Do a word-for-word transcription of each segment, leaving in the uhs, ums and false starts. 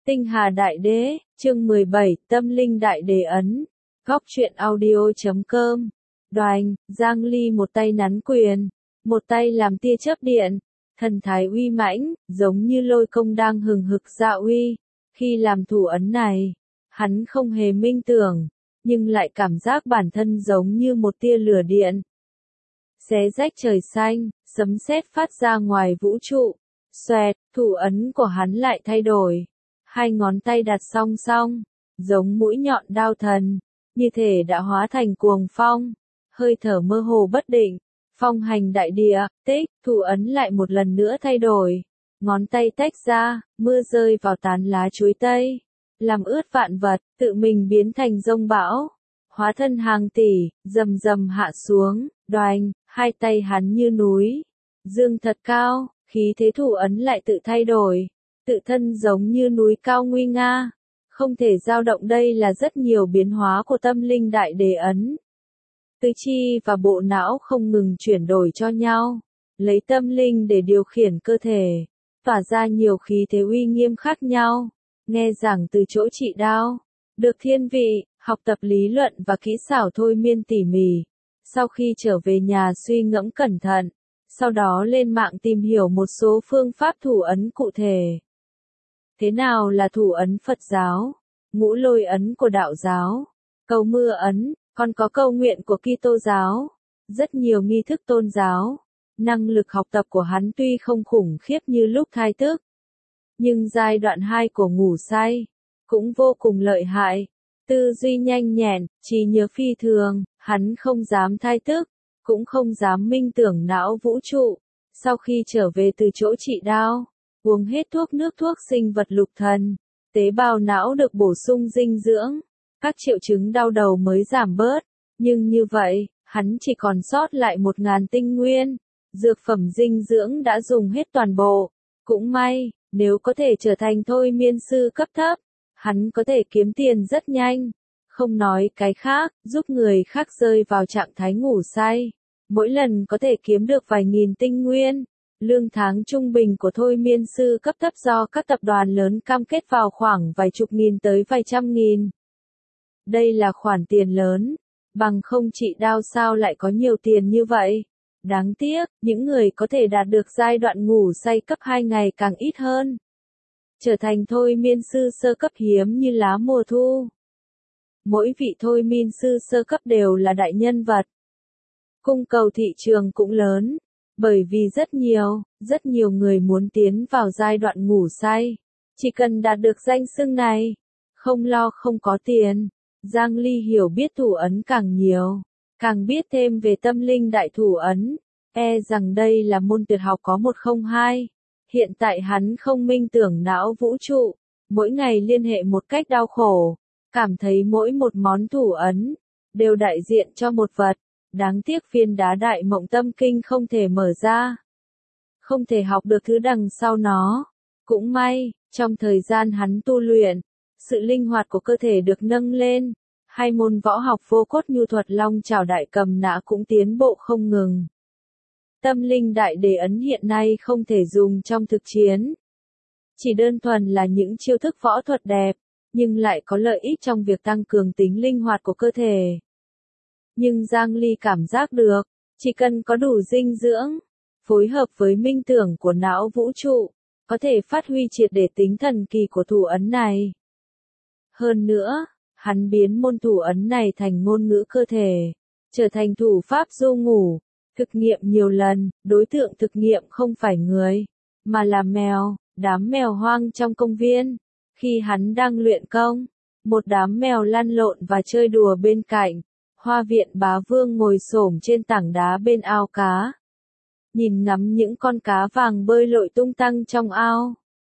Tinh Hà Đại Đế, chương mười bảy, Tâm Linh Đại Đế ấn. Góc truyện audio chấm com. Đoành, Giang Ly một tay nắn quyền, một tay làm tia chớp điện, thần thái uy mãnh, giống như lôi công đang hừng hực dạ uy. Khi làm thủ ấn này, hắn không hề minh tưởng, nhưng lại cảm giác bản thân giống như một tia lửa điện. Xé rách trời xanh, sấm sét phát ra ngoài vũ trụ. Xoẹt, thủ ấn của hắn lại thay đổi. Hai ngón tay đặt song song, giống mũi nhọn đao thần, như thể đã hóa thành cuồng phong, hơi thở mơ hồ bất định, phong hành đại địa, tích, thủ ấn lại một lần nữa thay đổi. Ngón tay tách ra, mưa rơi vào tán lá chuối tây, làm ướt vạn vật, tự mình biến thành dông bão, hóa thân hàng tỷ, rầm rầm hạ xuống, đoành, hai tay hắn như núi, dương thật cao, khí thế thủ ấn lại tự thay đổi. Tự thân giống như núi cao nguy nga, không thể dao động. Đây là rất nhiều biến hóa của tâm linh đại đế ấn. Tứ chi và bộ não không ngừng chuyển đổi cho nhau, lấy tâm linh để điều khiển cơ thể, tỏa ra nhiều khí thế uy nghiêm khác nhau. Nghe giảng từ chỗ trị đao, được thiên vị, học tập lý luận và kỹ xảo thôi miên tỉ mỉ. Sau khi trở về nhà suy ngẫm cẩn thận, sau đó lên mạng tìm hiểu một số phương pháp thủ ấn cụ thể. Thế nào là thủ ấn Phật giáo, ngũ lôi ấn của đạo giáo, cầu mưa ấn, còn có cầu nguyện của Kitô giáo, rất nhiều nghi thức tôn giáo. Năng lực học tập của hắn tuy không khủng khiếp như lúc thai tức, nhưng giai đoạn hai của ngủ say cũng vô cùng lợi hại. Tư duy nhanh nhẹn, trí nhớ phi thường, hắn không dám thai tức, cũng không dám minh tưởng não vũ trụ. Sau khi trở về từ chỗ trị đao, uống hết thuốc nước thuốc sinh vật lục thần, tế bào não được bổ sung dinh dưỡng, các triệu chứng đau đầu mới giảm bớt. Nhưng như vậy, hắn chỉ còn sót lại một ngàn tinh nguyên, dược phẩm dinh dưỡng đã dùng hết toàn bộ. Cũng may, nếu có thể trở thành thôi miên sư cấp thấp, hắn có thể kiếm tiền rất nhanh. Không nói cái khác, giúp người khác rơi vào trạng thái ngủ say, mỗi lần có thể kiếm được vài nghìn tinh nguyên. Lương tháng trung bình của thôi miên sư cấp thấp do các tập đoàn lớn cam kết vào khoảng vài chục nghìn tới vài trăm nghìn. Đây là khoản tiền lớn, bằng không trị đao sao lại có nhiều tiền như vậy. Đáng tiếc, những người có thể đạt được giai đoạn ngủ say cấp hai ngày càng ít hơn. Trở thành thôi miên sư sơ cấp hiếm như lá mùa thu. Mỗi vị thôi miên sư sơ cấp đều là đại nhân vật. Cung cầu thị trường cũng lớn. Bởi vì rất nhiều, rất nhiều người muốn tiến vào giai đoạn ngủ say. Chỉ cần đạt được danh xưng này, không lo không có tiền. Giang Ly hiểu biết thủ ấn càng nhiều, càng biết thêm về tâm linh đại thủ ấn. E rằng đây là môn tuyệt học có một không hai. Hiện tại hắn không minh tưởng não vũ trụ, mỗi ngày liên hệ một cách đau khổ, cảm thấy mỗi một món thủ ấn đều đại diện cho một vật. Đáng tiếc viên đá đại mộng tâm kinh không thể mở ra, không thể học được thứ đằng sau nó. Cũng may, trong thời gian hắn tu luyện, sự linh hoạt của cơ thể được nâng lên. Hai môn võ học vô cốt nhu thuật long chảo đại cầm nã cũng tiến bộ không ngừng. Tâm linh đại đế ấn hiện nay không thể dùng trong thực chiến. Chỉ đơn thuần là những chiêu thức võ thuật đẹp, nhưng lại có lợi ích trong việc tăng cường tính linh hoạt của cơ thể. Nhưng Giang Ly cảm giác được, chỉ cần có đủ dinh dưỡng, phối hợp với minh tưởng của não vũ trụ, có thể phát huy triệt để tính thần kỳ của thủ ấn này. Hơn nữa, hắn biến môn thủ ấn này thành ngôn ngữ cơ thể, trở thành thủ pháp du ngủ, thực nghiệm nhiều lần. Đối tượng thực nghiệm không phải người, mà là mèo, đám mèo hoang trong công viên. Khi hắn đang luyện công, một đám mèo lăn lộn và chơi đùa bên cạnh. Hoa viện bá vương ngồi xổm trên tảng đá bên ao cá, nhìn ngắm những con cá vàng bơi lội tung tăng trong ao.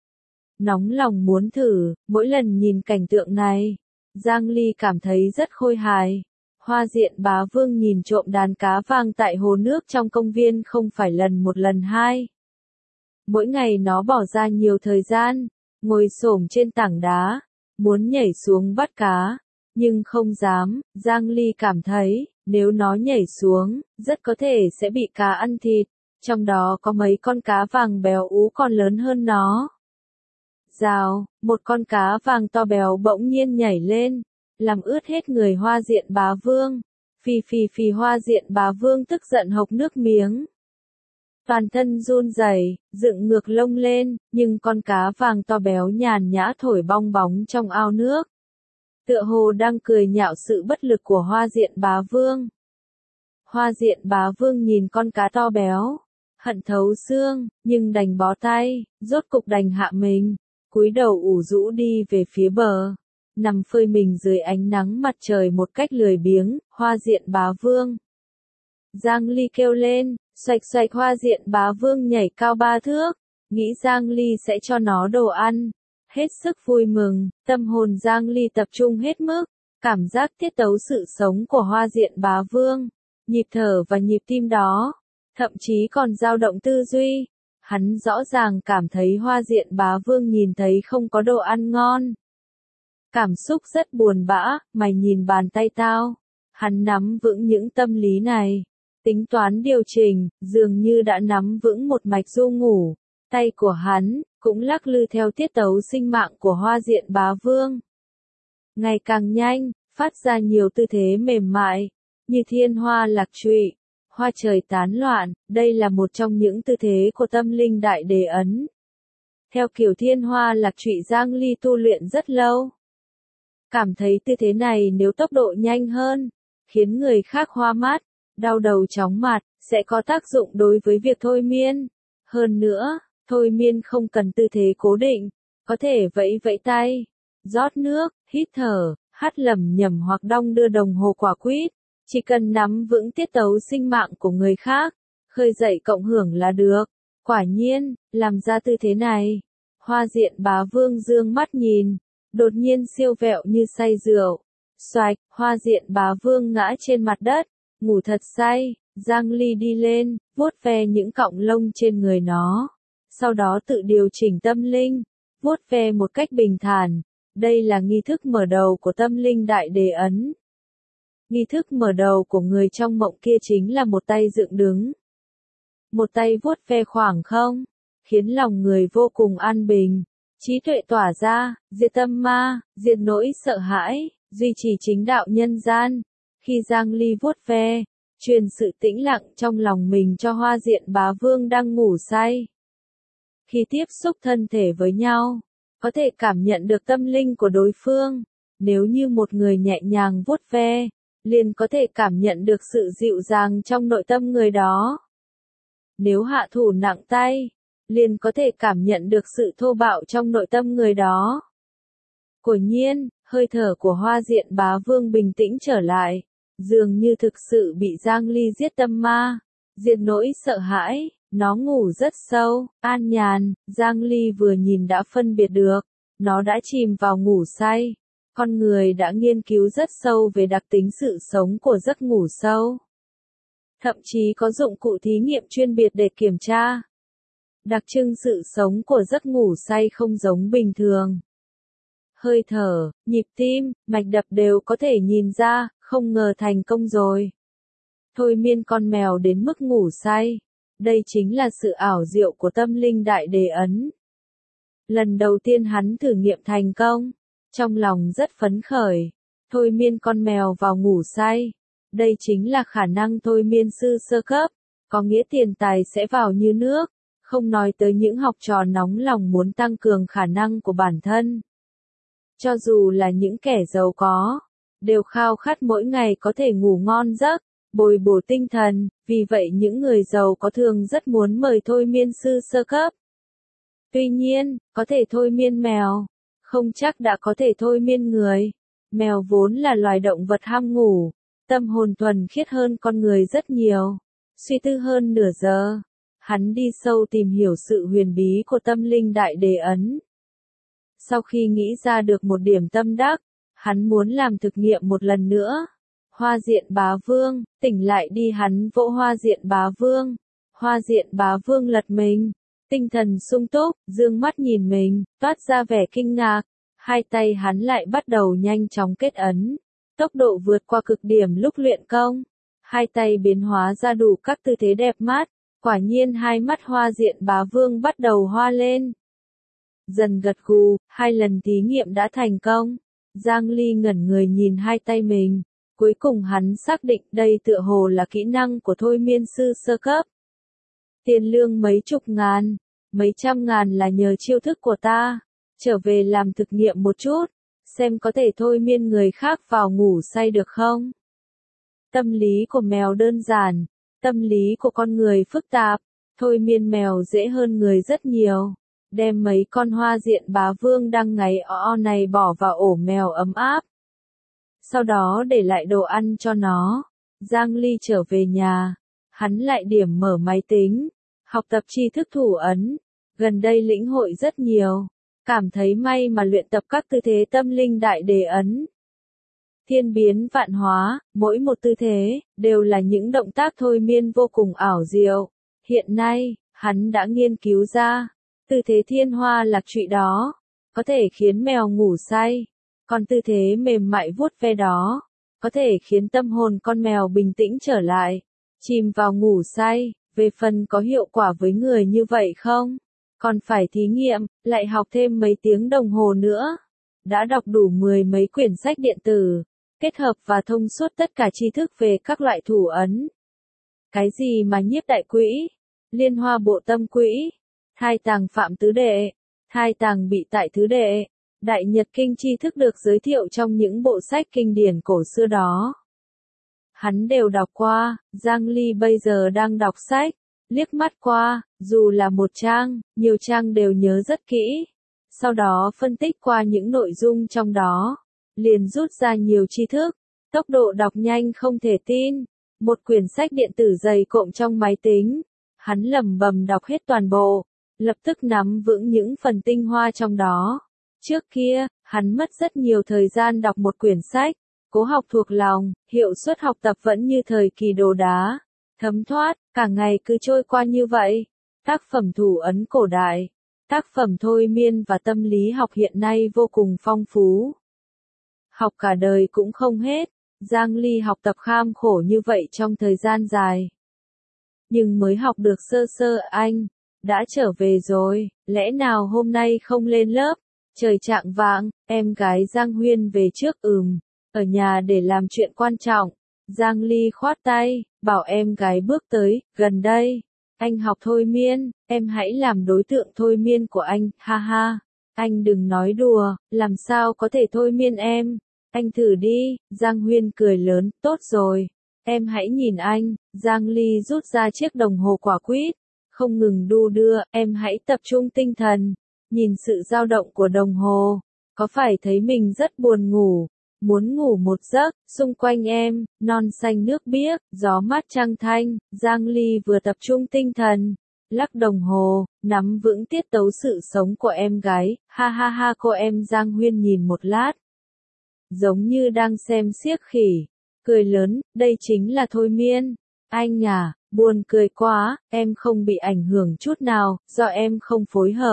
Nóng lòng muốn thử, mỗi lần nhìn cảnh tượng này, Giang Ly cảm thấy rất khôi hài. Hoa diện bá vương nhìn trộm đàn cá vàng tại hồ nước trong công viên không phải lần một lần hai. Mỗi ngày nó bỏ ra nhiều thời gian, ngồi xổm trên tảng đá, muốn nhảy xuống bắt cá. Nhưng không dám. Giang Ly cảm thấy, nếu nó nhảy xuống, rất có thể sẽ bị cá ăn thịt, trong đó có mấy con cá vàng béo ú còn lớn hơn nó. Rào, một con cá vàng to béo bỗng nhiên nhảy lên, làm ướt hết người Hoa Diện Bá Vương. Phì phì phì Hoa Diện Bá Vương tức giận hộc nước miếng. Toàn thân run rẩy, dựng ngược lông lên, nhưng con cá vàng to béo nhàn nhã thổi bong bóng trong ao nước. Tựa hồ đang cười nhạo sự bất lực của Hoa Diện Bá Vương. Hoa Diện Bá Vương nhìn con cá to béo, hận thấu xương, nhưng đành bó tay, rốt cục đành hạ mình, cúi đầu ủ rũ đi về phía bờ, nằm phơi mình dưới ánh nắng mặt trời một cách lười biếng. Hoa Diện Bá Vương. Giang Ly kêu lên, xoạch xoạch Hoa Diện Bá Vương nhảy cao ba thước, nghĩ Giang Ly sẽ cho nó đồ ăn. Hết sức vui mừng, tâm hồn Giang Ly tập trung hết mức, cảm giác tiết tấu sự sống của Hoa Diện Bá Vương, nhịp thở và nhịp tim đó, thậm chí còn dao động tư duy. Hắn rõ ràng cảm thấy Hoa Diện Bá Vương nhìn thấy không có đồ ăn ngon. Cảm xúc rất buồn bã, mày nhìn bàn tay tao. Hắn nắm vững những tâm lý này, tính toán điều chỉnh, dường như đã nắm vững một mạch du ngủ. Tay của hắn cũng lắc lư theo tiết tấu sinh mạng của Hoa Diện Bá Vương. Ngày càng nhanh, phát ra nhiều tư thế mềm mại, như thiên hoa lạc trụy, hoa trời tán loạn. Đây là một trong những tư thế của tâm linh đại đế ấn. Theo kiểu thiên hoa lạc trụy Giang Ly tu luyện rất lâu. Cảm thấy tư thế này nếu tốc độ nhanh hơn, khiến người khác hoa mắt, đau đầu chóng mặt, sẽ có tác dụng đối với việc thôi miên. Hơn nữa, thôi miên không cần tư thế cố định, có thể vẫy vẫy tay, rót nước, hít thở, hát lẩm nhẩm hoặc đong đưa đồng hồ quả quýt. Chỉ cần nắm vững tiết tấu sinh mạng của người khác, khơi dậy cộng hưởng là được. Quả nhiên, làm ra tư thế này, Hoa Diện Bá Vương dương mắt nhìn, đột nhiên siêu vẹo như say rượu. Xoạch, Hoa Diện Bá Vương ngã trên mặt đất, ngủ thật say. Giang Ly đi lên, vuốt ve những cọng lông trên người nó, sau đó tự điều chỉnh tâm linh, vuốt ve một cách bình thản. Đây là nghi thức mở đầu của tâm linh đại đế ấn. Nghi thức mở đầu của người trong mộng kia chính là một tay dựng đứng, một tay vuốt ve khoảng không, khiến lòng người vô cùng an bình, trí tuệ tỏa ra, diệt tâm ma, diệt nỗi sợ hãi, duy trì chính đạo nhân gian. Khi Giang Ly vuốt ve, truyền sự tĩnh lặng trong lòng mình cho Hoa Diện Bá Vương đang ngủ say. Khi tiếp xúc thân thể với nhau, có thể cảm nhận được tâm linh của đối phương. Nếu như một người nhẹ nhàng vuốt ve, liền có thể cảm nhận được sự dịu dàng trong nội tâm người đó. Nếu hạ thủ nặng tay, liền có thể cảm nhận được sự thô bạo trong nội tâm người đó. Quả nhiên, hơi thở của Hoa Diện Bá Vương bình tĩnh trở lại, dường như thực sự bị Giang Ly giết tâm ma, diệt nỗi sợ hãi. Nó ngủ rất sâu, an nhàn. Giang Ly vừa nhìn đã phân biệt được, nó đã chìm vào ngủ say. Con người đã nghiên cứu rất sâu về đặc tính sự sống của giấc ngủ sâu. Thậm chí có dụng cụ thí nghiệm chuyên biệt để kiểm tra. Đặc trưng sự sống của giấc ngủ say không giống bình thường. Hơi thở, nhịp tim, mạch đập đều có thể nhìn ra, không ngờ thành công rồi. Thôi miên con mèo đến mức ngủ say. Đây chính là sự ảo diệu của tâm linh đại đế ấn. Lần đầu tiên hắn thử nghiệm thành công, trong lòng rất phấn khởi. Thôi miên con mèo vào ngủ say. Đây chính là khả năng thôi miên sư sơ cấp, có nghĩa tiền tài sẽ vào như nước, không nói tới những học trò nóng lòng muốn tăng cường khả năng của bản thân. Cho dù là những kẻ giàu có, đều khao khát mỗi ngày có thể ngủ ngon giấc, bồi bổ tinh thần, vì vậy những người giàu có thường rất muốn mời thôi miên sư sơ cấp. Tuy nhiên, có thể thôi miên mèo, không chắc đã có thể thôi miên người. Mèo vốn là loài động vật ham ngủ, tâm hồn thuần khiết hơn con người rất nhiều. Suy tư hơn nửa giờ, hắn đi sâu tìm hiểu sự huyền bí của tâm linh đại đế ấn. Sau khi nghĩ ra được một điểm tâm đắc, hắn muốn làm thực nghiệm một lần nữa. Hoa Diện Bá Vương, tỉnh lại đi. Hắn vỗ Hoa Diện Bá Vương. Hoa Diện Bá Vương lật mình, tinh thần sung túc, dương mắt nhìn mình, toát ra vẻ kinh ngạc. Hai tay hắn lại bắt đầu nhanh chóng kết ấn, tốc độ vượt qua cực điểm lúc luyện công. Hai tay biến hóa ra đủ các tư thế đẹp mắt, quả nhiên hai mắt Hoa Diện Bá Vương bắt đầu hoa lên. dần gật gù, hai lần thí nghiệm đã thành công. Giang Ly ngẩn người nhìn hai tay mình, cuối cùng hắn xác định đây tựa hồ là kỹ năng của thôi miên sư sơ cấp. Tiền lương mấy chục ngàn, mấy trăm ngàn là nhờ chiêu thức của ta, trở về làm thực nghiệm một chút, xem có thể thôi miên người khác vào ngủ say được không. Tâm lý của mèo đơn giản, tâm lý của con người phức tạp, thôi miên mèo dễ hơn người rất nhiều. Đem mấy con hoa diện bá vương đang ngáy o o này bỏ vào ổ mèo ấm áp. Sau đó để lại đồ ăn cho nó. Giang Ly trở về nhà, hắn lại điểm mở máy tính, học tập tri thức thủ ấn. Gần đây lĩnh hội rất nhiều, cảm thấy may mà luyện tập các tư thế tâm linh đại đề ấn. Thiên biến vạn hóa, mỗi một tư thế, đều là những động tác thôi miên vô cùng ảo diệu. Hiện nay, hắn đã nghiên cứu ra, tư thế thiên hoa lạc trụy đó, có thể khiến mèo ngủ say, còn tư thế mềm mại vuốt ve đó, có thể khiến tâm hồn con mèo bình tĩnh trở lại, chìm vào ngủ say. Về phần có hiệu quả với người như vậy không? Còn phải thí nghiệm, lại học thêm mấy tiếng đồng hồ nữa. Đã đọc đủ mười mấy quyển sách điện tử, kết hợp và thông suốt tất cả tri thức về các loại thủ ấn. Cái gì mà nhiếp đại quỹ, liên hoa bộ tâm quỹ, thai tàng phạm tứ đệ, thai tàng bị tại tứ đệ, đại nhật kinh tri thức được giới thiệu trong những bộ sách kinh điển cổ xưa đó. Hắn đều đọc qua. Giang Ly bây giờ đang đọc sách, liếc mắt qua, dù là một trang, nhiều trang đều nhớ rất kỹ. Sau đó phân tích qua những nội dung trong đó, liền rút ra nhiều tri thức. Tốc độ đọc nhanh không thể tin. Một quyển sách điện tử dày cộm trong máy tính, hắn lẩm bẩm đọc hết toàn bộ, lập tức nắm vững những phần tinh hoa trong đó. Trước kia, hắn mất rất nhiều thời gian đọc một quyển sách, cố học thuộc lòng, hiệu suất học tập vẫn như thời kỳ đồ đá, thấm thoát, cả ngày cứ trôi qua như vậy. Tác phẩm thủ ấn cổ đại, tác phẩm thôi miên và tâm lý học hiện nay vô cùng phong phú. Học cả đời cũng không hết, Giang Ly học tập kham khổ như vậy trong thời gian dài. Nhưng mới học được sơ sơ anh, đã trở về rồi, lẽ nào hôm nay không lên lớp? Trời chạng vạng, em gái Giang Huyên về trước ừm, ở nhà để làm chuyện quan trọng. Giang Ly khoát tay, bảo em gái bước tới, gần đây. Anh học thôi miên, em hãy làm đối tượng thôi miên của anh, ha ha. Anh đừng nói đùa, làm sao có thể thôi miên em. Anh thử đi, Giang Huyên cười lớn, tốt rồi. Em hãy nhìn anh. Giang Ly rút ra chiếc đồng hồ quả quýt, không ngừng đu đưa, em hãy tập trung tinh thần. Nhìn sự dao động của đồng hồ, có phải thấy mình rất buồn ngủ, muốn ngủ một giấc, xung quanh em, non xanh nước biếc, gió mát trăng thanh, Giang Ly vừa tập trung tinh thần, lắc đồng hồ, nắm vững tiết tấu sự sống của em gái, ha ha ha cô em Giang Huyên nhìn một lát, giống như đang xem xiếc khỉ, cười lớn, đây chính là thôi miên, anh à, buồn cười quá, em không bị ảnh hưởng chút nào, do em không phối hợp.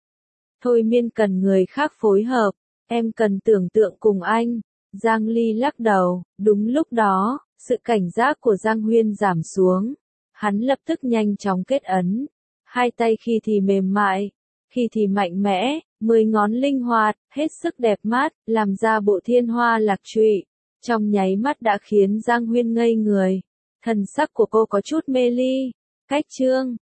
Thôi miên cần người khác phối hợp, em cần tưởng tượng cùng anh. Giang Ly lắc đầu, đúng lúc đó, sự cảnh giác của Giang Huyên giảm xuống. Hắn lập tức nhanh chóng kết ấn. Hai tay khi thì mềm mại, khi thì mạnh mẽ, mười ngón linh hoạt, hết sức đẹp mắt, làm ra bộ thiên hoa lạc trụy. Trong nháy mắt đã khiến Giang Huyên ngây người. Thần sắc của cô có chút mê ly. Cách chương